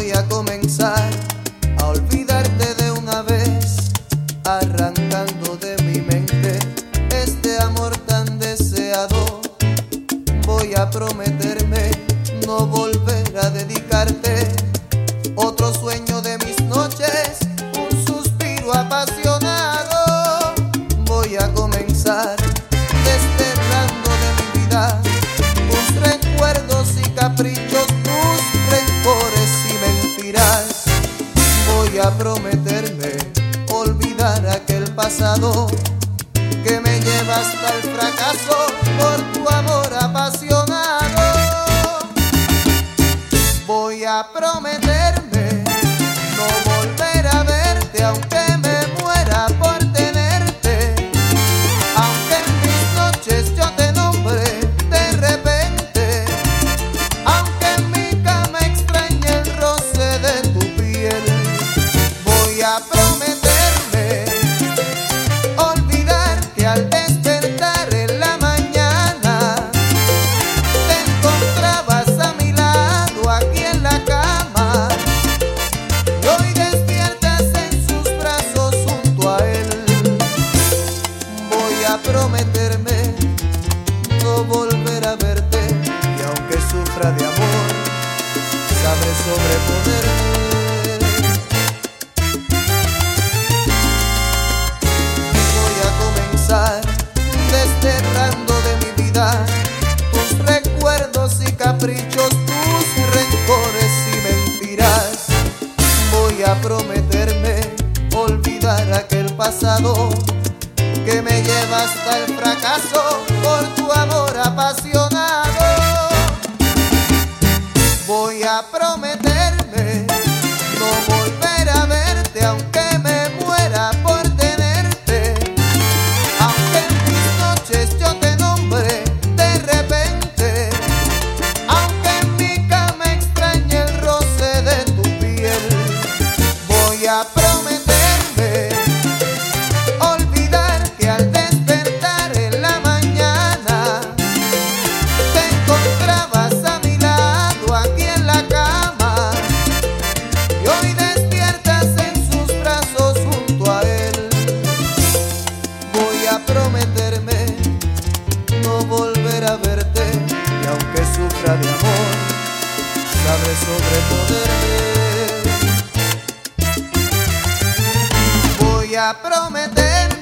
Voy a comenzar a olvidarte de una vez, arrancando de mi mente este amor tan deseado. Voy a prometerme no volver a dedicarte otro sueño de mis noches, un suspiro apasionado. Voy a comenzar desterrando de mi vida tus recuerdos y caprichos, tus rencores y mentiras. Voy a prometerme olvidar aquel pasado que me lleva hasta el fracaso por tu amor apasionado. Voy a prometerme no volver a verte, aunque me muera por tenerte, aunque en mis noches yo te nombre de repente, aunque en mi cama extrañe el roce de tu piel. Voy a prometerme olvidar que al despertar en la mañana te encontrabas a mi lado aquí en la cama, y hoy despiertas en sus brazos junto a él. Voy a prometerme no volver a verte, y aunque sufra de amor, sabré sobreponerme. Voy a comenzar desterrando de mi vida tus recuerdos y caprichos, tus rencores y mentiras. Voy a prometerme olvidar aquel pasado que me lleva hasta el fracaso por tu amor apasionado. Voy a prometerme no volver a verte, aunque me muera por tenerte, aunque en mis noches yo te nombre de repente, aunque en mi cama extrañe el roce de tu piel. Voy a prometerme olvidar que al despertar en la mañana te encontrabas a mi lado aquí en la cama, y hoy despiertas en sus brazos junto a él. Voy a prometerme no volver a verte, y aunque sufra de amor, sabré sobreponerme. Voy a prometerme